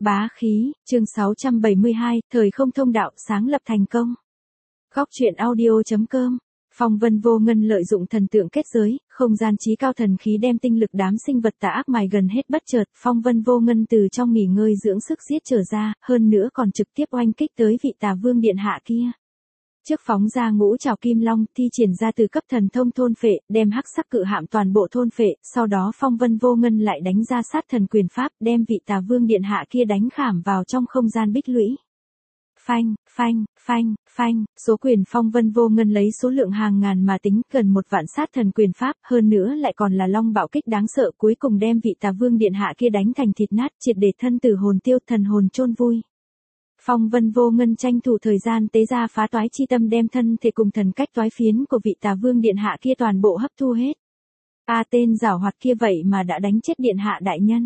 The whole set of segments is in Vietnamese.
Bá khí, chương 672, thời không thông đạo sáng lập thành công. Góc truyện audio.com. Phong Vân Vô Ngân lợi dụng thần tượng kết giới, không gian trí cao thần khí đem tinh lực đám sinh vật tà ác mài gần hết bất chợt, Phong Vân Vô Ngân từ trong nghỉ ngơi dưỡng sức giết trở ra, hơn nữa còn trực tiếp oanh kích tới vị Tà Vương điện hạ kia. Trước phóng ra ngũ trảo kim long, thi triển ra từ cấp thần thông thôn phệ, đem hắc sắc cự hạm toàn bộ thôn phệ, sau đó Phong Vân Vô Ngân lại đánh ra sát thần quyền pháp, đem vị Tà Vương điện hạ kia đánh khảm vào trong không gian bích lũy. Phanh, phanh, phanh, phanh, số quyền Phong Vân Vô Ngân lấy số lượng hàng ngàn mà tính, gần 1 vạn sát thần quyền pháp, hơn nữa lại còn là long bạo kích đáng sợ, cuối cùng đem vị Tà Vương điện hạ kia đánh thành thịt nát, triệt để thân tử hồn tiêu, thần hồn chôn vui. Phong Vân Vô Ngân tranh thủ thời gian tế ra phá toái chi tâm, đem thân thể cùng thần cách toái phiến của vị Tà Vương điện hạ kia toàn bộ hấp thu hết. Tên giảo hoạt kia vậy mà đã đánh chết điện hạ đại nhân.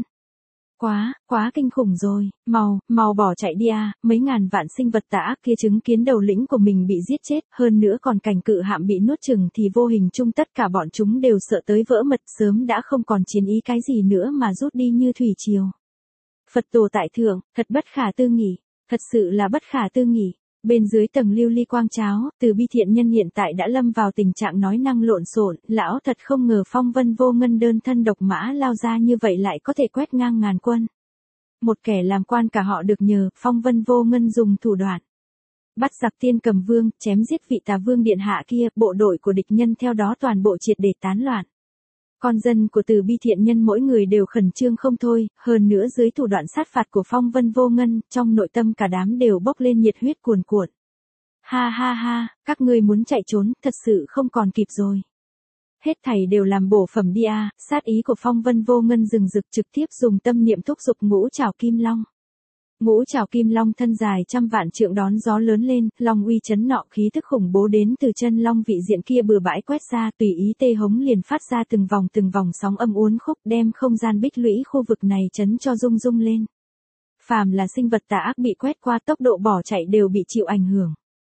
Quá kinh khủng rồi, mau bỏ chạy đi à, mấy ngàn vạn sinh vật tà ác kia chứng kiến đầu lĩnh của mình bị giết chết, hơn nữa còn cảnh cự hạm bị nuốt chửng thì vô hình chung tất cả bọn chúng đều sợ tới vỡ mật, sớm đã không còn chiến ý cái gì nữa mà rút đi như thủy triều. Phật tổ tại thượng, thật bất khả tư nghị, thật sự là bất khả tư nghị. Bên dưới tầng lưu ly quang cháo, Từ Bi thiện nhân hiện tại đã lâm vào tình trạng nói năng lộn xộn, lão thật không ngờ Phong Vân Vô Ngân đơn thân độc mã lao ra như vậy lại có thể quét ngang ngàn quân. Một kẻ làm quan cả họ được nhờ, Phong Vân Vô Ngân dùng thủ đoạn bắt giặc Tiên Cầm Vương, chém giết vị Tà Vương điện hạ kia, bộ đội của địch nhân theo đó toàn bộ triệt để tán loạn. Con dân của Từ Bi thiện nhân mỗi người đều khẩn trương không thôi, hơn nữa dưới thủ đoạn sát phạt của Phong Vân Vô Ngân, trong nội tâm cả đám đều bốc lên nhiệt huyết cuồn cuộn. Ha ha ha, các ngươi muốn chạy trốn, thật sự không còn kịp rồi. Hết thảy đều làm bổ phẩm đi à, sát ý của Phong Vân Vô Ngân rừng rực, trực tiếp dùng tâm niệm thúc giục ngũ trảo kim long. Ngũ trảo kim long thân dài trăm vạn trượng đón gió lớn lên, long uy chấn nọ, khí tức khủng bố đến từ chân long vị diện kia bừa bãi quét ra, tùy ý tê hống liền phát ra từng vòng sóng âm uốn khúc, đem không gian bích lũy khu vực này chấn cho rung rung lên. Phàm là sinh vật tà ác bị quét qua, tốc độ bỏ chạy đều bị chịu ảnh hưởng.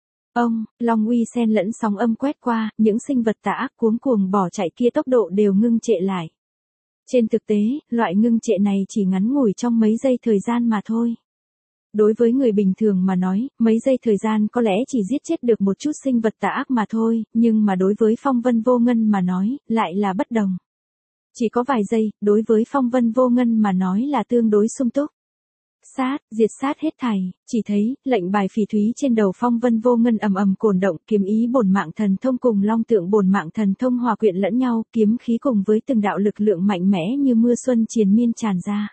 Long uy xen lẫn sóng âm quét qua, những sinh vật tà ác cuống cuồng bỏ chạy kia tốc độ đều ngưng trệ lại. Trên thực tế, loại ngưng trệ này chỉ ngắn ngủi trong mấy giây thời gian mà thôi. Đối với người bình thường mà nói, mấy giây thời gian có lẽ chỉ giết chết được một chút sinh vật tà ác mà thôi, nhưng mà đối với Phong Vân Vô Ngân mà nói, lại là bất đồng. Chỉ có vài giây, đối với Phong Vân Vô Ngân mà nói là tương đối sung túc. Diệt sát hết thảy, chỉ thấy, lệnh bài phỉ thúy trên đầu Phong Vân Vô Ngân ầm ầm cổn động, kiếm ý bổn mạng thần thông cùng long tượng bổn mạng thần thông hòa quyện lẫn nhau, kiếm khí cùng với từng đạo lực lượng mạnh mẽ như mưa xuân triền miên tràn ra.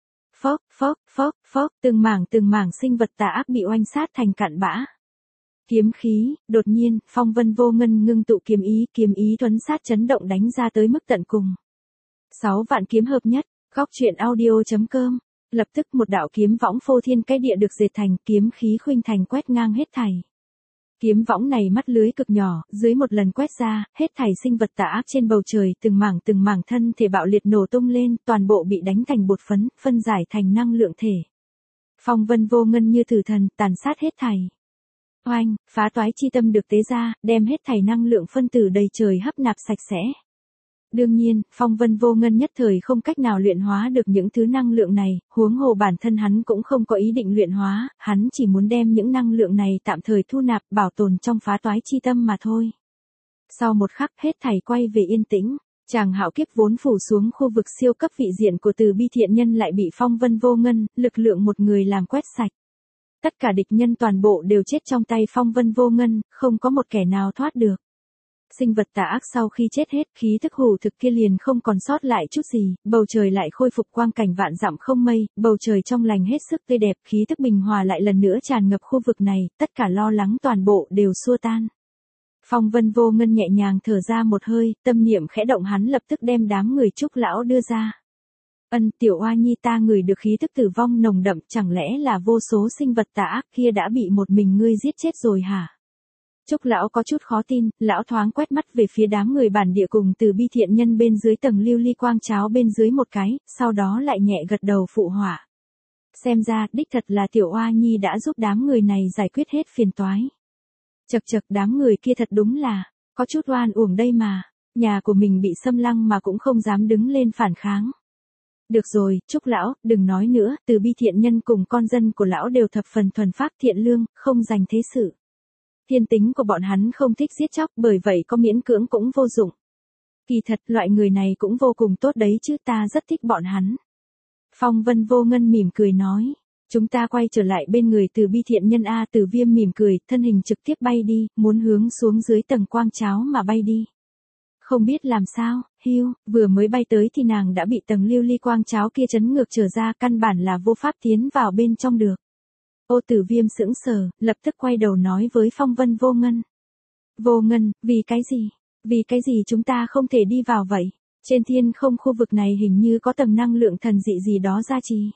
Phốc, từng mảng sinh vật tà ác bị oanh sát thành cặn bã. Kiếm khí, đột nhiên, Phong Vân Vô Ngân ngưng tụ kiếm ý thuấn sát chấn động đánh ra tới mức tận cùng. 6 vạn kiếm hợp nhất, góc truyện audio.com. Lập tức một đạo kiếm võng phô thiên cái địa được dệt thành, kiếm khí khuynh thành quét ngang hết thảy. Kiếm võng này mắt lưới cực nhỏ, dưới một lần quét ra, hết thảy sinh vật tà ác trên bầu trời từng mảng thân thể bạo liệt nổ tung lên, toàn bộ bị đánh thành bột phấn, phân giải thành năng lượng thể. Phong Vân Vô Ngân như thử thần, tàn sát hết thảy. Oanh, phá toái chi tâm được tế ra, đem hết thảy năng lượng phân tử đầy trời hấp nạp sạch sẽ. Đương nhiên, Phong Vân Vô Ngân nhất thời không cách nào luyện hóa được những thứ năng lượng này, huống hồ bản thân hắn cũng không có ý định luyện hóa, hắn chỉ muốn đem những năng lượng này tạm thời thu nạp, bảo tồn trong phá toái chi tâm mà thôi. Sau một khắc, hết thảy quay về yên tĩnh, tràng hạo kiếp vốn phủ xuống khu vực siêu cấp vị diện của Từ Bi thiện nhân lại bị Phong Vân Vô Ngân, lực lượng một người làm quét sạch. Tất cả địch nhân toàn bộ đều chết trong tay Phong Vân Vô Ngân, không có một kẻ nào thoát được. Sinh vật tà ác sau khi chết hết, khí thức hủ thực kia liền không còn sót lại chút gì, bầu trời lại khôi phục quang cảnh vạn dặm không mây, bầu trời trong lành hết sức tươi đẹp, khí thức bình hòa lại lần nữa tràn ngập khu vực này, tất cả lo lắng toàn bộ đều xua tan. Phong Vân Vô Ngân nhẹ nhàng thở ra một hơi, tâm niệm khẽ động, hắn lập tức đem đám người Trúc lão đưa ra. Tiểu oa nhi, ta ngửi được khí thức tử vong nồng đậm, chẳng lẽ là vô số sinh vật tà ác kia đã bị một mình ngươi giết chết rồi hả? Trúc lão có chút khó tin, lão thoáng quét mắt về phía đám người bản địa cùng Từ Bi thiện nhân bên dưới tầng lưu ly quang cháo bên dưới một cái, sau đó lại nhẹ gật đầu phụ họa. Xem ra, đích thật là tiểu oa nhi đã giúp đám người này giải quyết hết phiền toái. Chậc, đám người kia thật đúng là, có chút oan uổng đây mà, nhà của mình bị xâm lăng mà cũng không dám đứng lên phản kháng. Được rồi, Trúc lão, đừng nói nữa, Từ Bi thiện nhân cùng con dân của lão đều thập phần thuần phác thiện lương, không dành thế sự. Thiên tính của bọn hắn không thích giết chóc, bởi vậy có miễn cưỡng cũng vô dụng. Kỳ thật, loại người này cũng vô cùng tốt đấy chứ, ta rất thích bọn hắn. Phong Vân Vô Ngân mỉm cười nói. Chúng ta quay trở lại bên người Từ Bi thiện nhân a. Từ Viêm mỉm cười, thân hình trực tiếp bay đi, muốn hướng xuống dưới tầng quang cháo mà bay đi. Không biết làm sao, vừa mới bay tới thì nàng đã bị tầng lưu ly quang cháo kia chấn ngược trở ra, căn bản là vô pháp tiến vào bên trong được. Ô Từ Viêm sững sờ, lập tức quay đầu nói với Phong Vân Vô Ngân. Vô Ngân, vì cái gì? Vì cái gì chúng ta không thể đi vào vậy? Trên thiên không khu vực này hình như có tầng năng lượng thần dị gì đó gia trì.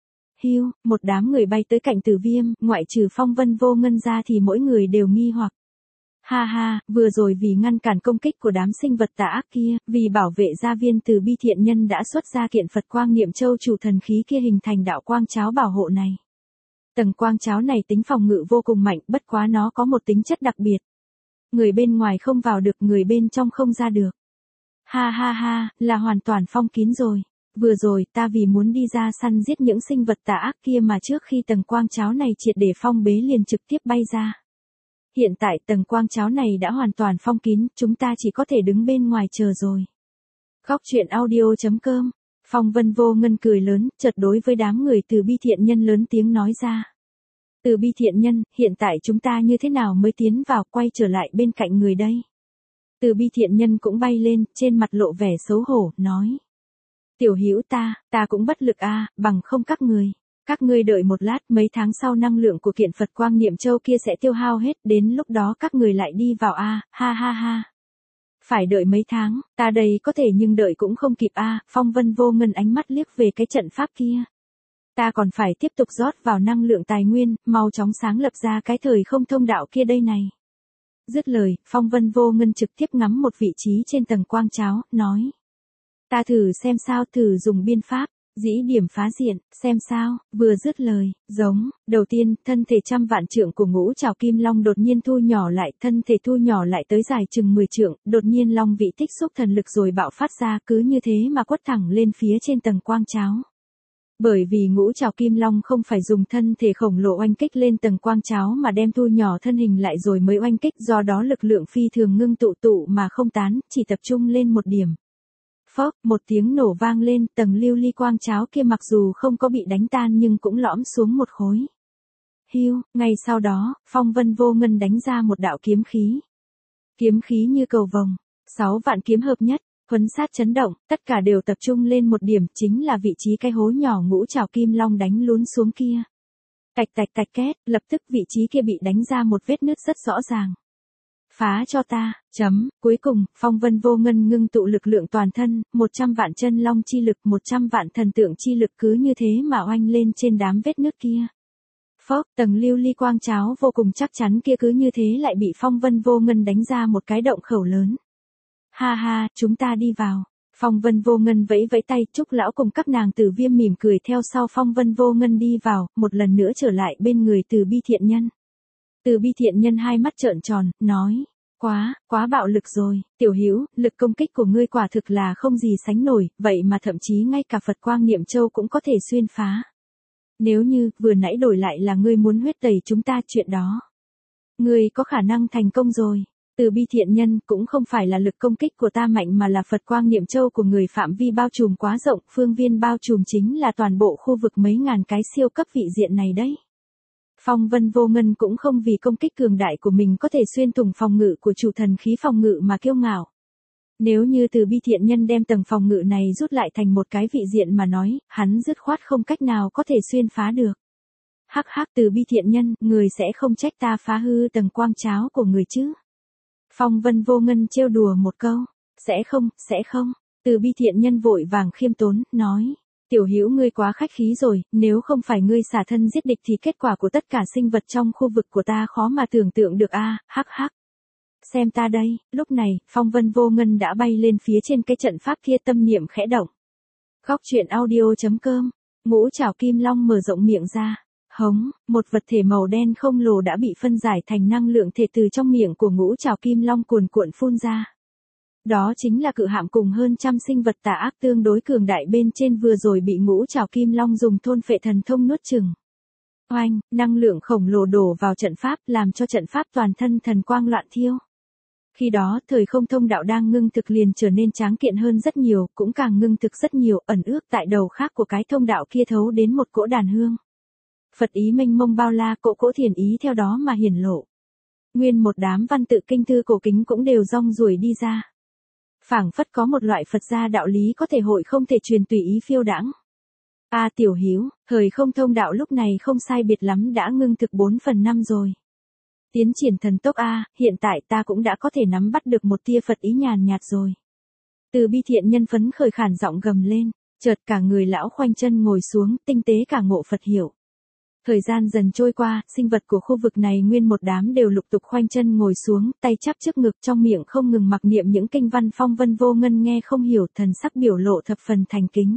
Một đám người bay tới cạnh Từ Viêm, ngoại trừ Phong Vân Vô Ngân ra thì mỗi người đều nghi hoặc. Ha ha, vừa rồi vì ngăn cản công kích của đám sinh vật tà ác kia, vì bảo vệ gia viên Từ Bi thiện nhân đã xuất ra kiện Phật Quang Niệm Châu chủ thần khí kia hình thành đạo quang cháo bảo hộ này. Tầng quang cháo này tính phòng ngự vô cùng mạnh, bất quá nó có một tính chất đặc biệt. Người bên ngoài không vào được, người bên trong không ra được. Ha ha ha, là hoàn toàn phong kín rồi. Vừa rồi ta vì muốn đi ra săn giết những sinh vật tà ác kia mà trước khi tầng quang cháo này triệt để phong bế liền trực tiếp bay ra. Hiện tại tầng quang cháo này đã hoàn toàn phong kín, chúng ta chỉ có thể đứng bên ngoài chờ rồi. Góc truyện audio.com. Phong Vân Vô Ngân cười lớn, chợt đối với đám người Từ Bi thiện nhân lớn tiếng nói ra. Từ Bi thiện nhân, hiện tại chúng ta như thế nào mới tiến vào, quay trở lại bên cạnh người đây? Từ Bi thiện nhân cũng bay lên, trên mặt lộ vẻ xấu hổ, nói. Tiểu Hữu ta cũng bất lực bằng không các ngươi đợi một lát, mấy tháng sau năng lượng của kiện Phật Quang Niệm Châu kia sẽ tiêu hao hết, đến lúc đó các người lại đi vào ha ha ha. Phải đợi mấy tháng, ta đây có thể nhưng đợi cũng không kịp Phong Vân Vô Ngân ánh mắt liếc về cái trận pháp kia. Ta còn phải tiếp tục rót vào năng lượng tài nguyên, mau chóng sáng lập ra cái thời không thông đạo kia đây này. Dứt lời, Phong Vân Vô Ngân trực tiếp ngắm một vị trí trên tầng quang cháo, nói. Ta thử xem sao, thử dùng biên pháp, dĩ điểm phá diện, xem sao. Vừa dứt lời, đầu tiên, thân thể trăm vạn trượng của Ngũ Trảo Kim Long đột nhiên thu nhỏ lại, thân thể thu nhỏ lại tới dài chừng 10 trượng, đột nhiên long vị tích xúc thần lực rồi bạo phát ra, cứ như thế mà quất thẳng lên phía trên tầng quang cháo. Bởi vì Ngũ Trảo Kim Long không phải dùng thân thể khổng lồ oanh kích lên tầng quang cháo mà đem thu nhỏ thân hình lại rồi mới oanh kích, do đó lực lượng phi thường ngưng tụ mà không tán, chỉ tập trung lên một điểm. Phốc, một tiếng nổ vang lên, tầng lưu ly quang cháo kia mặc dù không có bị đánh tan nhưng cũng lõm xuống một khối. Ngay sau đó, Phong Vân Vô Ngân đánh ra một đạo kiếm khí. Kiếm khí như cầu vồng, 6 vạn kiếm hợp nhất, huấn sát chấn động, tất cả đều tập trung lên một điểm, chính là vị trí cái hố nhỏ Ngũ Trảo Kim Long đánh lún xuống kia. Tạch tạch tạch két, lập tức vị trí kia bị đánh ra một vết nứt rất rõ ràng. Phá cho ta, cuối cùng, Phong Vân Vô Ngân ngưng tụ lực lượng toàn thân, 100 vạn chân long chi lực, 100 vạn thần tượng chi lực cứ như thế mà oanh lên trên đám vết nứt kia. Phốc, tầng lưu ly quang cháo vô cùng chắc chắn kia cứ như thế lại bị Phong Vân Vô Ngân đánh ra một cái động khẩu lớn. Ha ha, chúng ta đi vào. Phong Vân Vô Ngân vẫy vẫy tay, Trúc lão cùng các nàng Từ Viêm mỉm cười theo sau Phong Vân Vô Ngân đi vào, một lần nữa trở lại bên người Từ Bi thiện nhân. Từ Bi thiện nhân hai mắt trợn tròn, nói, quá bạo lực rồi, Tiểu Hữu, lực công kích của ngươi quả thực là không gì sánh nổi, vậy mà thậm chí ngay cả Phật Quang Niệm Châu cũng có thể xuyên phá. Nếu như, vừa nãy đổi lại là ngươi muốn huyết tẩy chúng ta chuyện đó. Ngươi có khả năng thành công rồi. Từ Bi thiện nhân, cũng không phải là lực công kích của ta mạnh mà là Phật Quang Niệm Châu của người phạm vi bao trùm quá rộng, phương viên bao trùm chính là toàn bộ khu vực mấy ngàn cái siêu cấp vị diện này đấy. Phong Vân Vô Ngân cũng không vì công kích cường đại của mình có thể xuyên thủng phòng ngự của chủ thần khí phòng ngự mà kiêu ngạo. Nếu như Từ Bi thiện nhân đem tầng phòng ngự này rút lại thành một cái vị diện mà nói, hắn dứt khoát không cách nào có thể xuyên phá được. Hắc hắc, Từ Bi thiện nhân, người sẽ không trách ta phá hư tầng quang cháo của người chứ? Phong Vân Vô Ngân trêu đùa một câu, sẽ không. Từ Bi thiện nhân vội vàng khiêm tốn, nói. Tiểu Hữu ngươi quá khách khí rồi, nếu không phải ngươi xả thân giết địch thì kết quả của tất cả sinh vật trong khu vực của ta khó mà tưởng tượng được hắc hắc. Xem ta đây, lúc này, Phong Vân Vô Ngân đã bay lên phía trên cái trận pháp kia, tâm niệm khẽ động. Góc truyện audio.com, Ngũ Trảo Kim Long mở rộng miệng ra. Hống, một vật thể màu đen không lồ đã bị phân giải thành năng lượng thể từ trong miệng của Ngũ Trảo Kim Long cuồn cuộn phun ra. Đó chính là cự hạm cùng hơn trăm sinh vật tà ác tương đối cường đại bên trên vừa rồi bị ngũ trảo kim long dùng thôn phệ thần thông nuốt chửng. Oanh, năng lượng khổng lồ đổ vào trận pháp làm cho trận pháp toàn thân thần quang loạn thiêu. Khi đó thời không thông đạo đang ngưng thực liền trở nên tráng kiện hơn rất nhiều, cũng càng ngưng thực rất nhiều, ẩn ước tại đầu khác của cái thông đạo kia thấu đến một cỗ đàn hương. Phật ý mênh mông bao la, cỗ thiền ý theo đó mà hiển lộ. Nguyên một đám văn tự kinh thư cổ kính cũng đều rong ruổi đi ra. Phảng phất có một loại Phật gia đạo lý có thể hội không thể truyền tùy ý phiêu đãng. Tiểu Hiếu, thời không thông đạo lúc này không sai biệt lắm đã ngưng thực 4/5 rồi. Tiến triển thần tốc hiện tại ta cũng đã có thể nắm bắt được một tia Phật ý nhàn nhạt rồi. Từ Bi thiện nhân phấn khởi khản giọng gầm lên, chợt cả người lão khoanh chân ngồi xuống, tinh tế cả ngộ Phật hiểu. Thời gian dần trôi qua, sinh vật của khu vực này nguyên một đám đều lục tục khoanh chân ngồi xuống, tay chắp trước ngực trong miệng không ngừng mặc niệm những kinh văn phong vân vô ngân nghe không hiểu, thần sắc biểu lộ thập phần thành kính.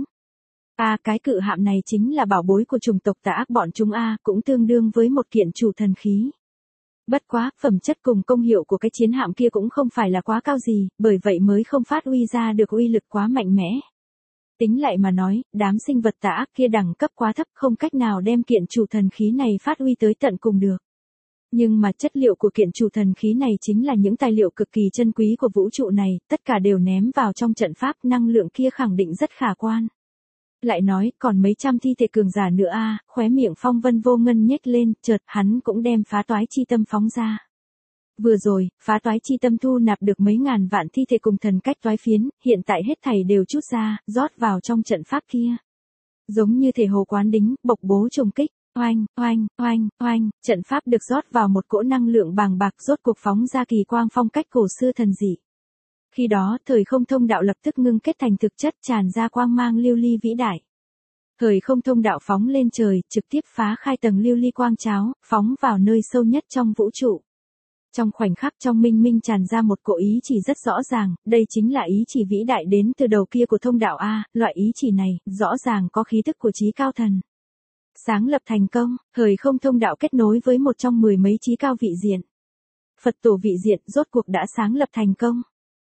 Cái cự hạm này chính là bảo bối của chủng tộc tà ác bọn chúng cũng tương đương với một kiện chủ thần khí. Bất quá, phẩm chất cùng công hiệu của cái chiến hạm kia cũng không phải là quá cao gì, bởi vậy mới không phát huy ra được uy lực quá mạnh mẽ. Tính lại mà nói, đám sinh vật tà ác kia đẳng cấp quá thấp không cách nào đem kiện chủ thần khí này phát huy tới tận cùng được. Nhưng mà chất liệu của kiện chủ thần khí này chính là những tài liệu cực kỳ chân quý của vũ trụ này, tất cả đều ném vào trong trận pháp, năng lượng kia khẳng định rất khả quan. Lại nói, còn mấy trăm thi thể cường giả nữa khóe miệng Phong Vân Vô Ngân nhếch lên, chợt hắn cũng đem phá toái chi tâm phóng ra. Vừa rồi, phá toái chi tâm thu nạp được mấy ngàn vạn thi thể cùng thần cách toái phiến, hiện tại hết thảy đều trút ra, rót vào trong trận pháp kia. Giống như thể hồ quán đính, bộc bố trùng kích, oanh, oanh, oanh, oanh, trận pháp được rót vào một cỗ năng lượng bàng bạc rốt cuộc phóng ra kỳ quang phong cách cổ xưa thần dị. Khi đó, thời không thông đạo lập tức ngưng kết thành thực chất tràn ra quang mang lưu ly vĩ đại. Thời không thông đạo phóng lên trời, trực tiếp phá khai tầng lưu ly quang cháo, phóng vào nơi sâu nhất trong vũ trụ. Trong khoảnh khắc trong minh minh tràn ra một cỗ ý chỉ rất rõ ràng, đây chính là ý chỉ vĩ đại đến từ đầu kia của thông đạo loại ý chỉ này, rõ ràng có khí tức của chí cao thần. Sáng lập thành công, thời không thông đạo kết nối với một trong 10 mấy chí cao vị diện. Phật tổ vị diện rốt cuộc đã sáng lập thành công.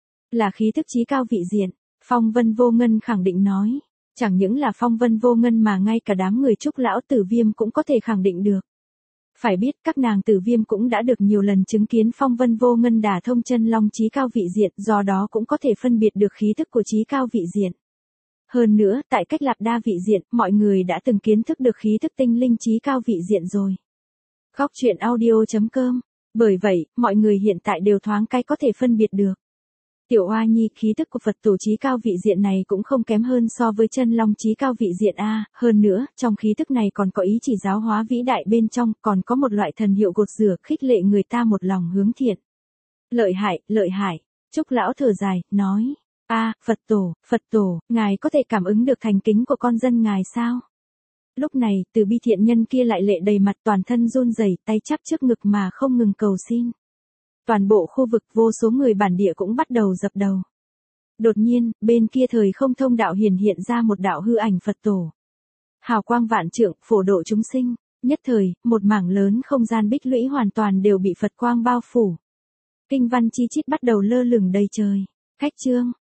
Là khí thức chí cao vị diện, Phong Vân Vô Ngân khẳng định nói. Chẳng những là Phong Vân Vô Ngân mà ngay cả đám người Trúc Lão Tử Viêm cũng có thể khẳng định được. Phải biết các nàng Tử Viêm cũng đã được nhiều lần chứng kiến Phong Vân Vô Ngân đả thông chân long chí cao vị diện, do đó cũng có thể phân biệt được khí thức của chí cao vị diện. Hơn nữa, tại cách Lạp Đa vị diện, mọi người đã từng kiến thức được khí thức tinh linh chí cao vị diện rồi. Góc truyện audio.com. Bởi vậy, mọi người hiện tại đều thoáng cái có thể phân biệt được. Tiểu Oa Nhi, khí tức của Phật tổ chí cao vị diện này cũng không kém hơn so với chân long chí cao vị diện hơn nữa, trong khí tức này còn có ý chỉ giáo hóa vĩ đại bên trong, còn có một loại thần hiệu gột rửa, khích lệ người ta một lòng hướng thiện. Lợi hại, Trúc Lão thở dài, nói, Phật tổ, ngài có thể cảm ứng được thành kính của con dân ngài sao? Lúc này, Từ Bi thiện nhân kia lại lệ đầy mặt, toàn thân run rẩy, tay chắp trước ngực mà không ngừng cầu xin. Toàn bộ khu vực vô số người bản địa cũng bắt đầu dập đầu. Đột nhiên, bên kia thời không thông đạo hiện ra một đạo hư ảnh Phật tổ. Hào quang vạn trượng, phổ độ chúng sinh, nhất thời, một mảng lớn không gian bích lũy hoàn toàn đều bị Phật quang bao phủ. Kinh văn chi chít bắt đầu lơ lửng đầy trời. Khách chương,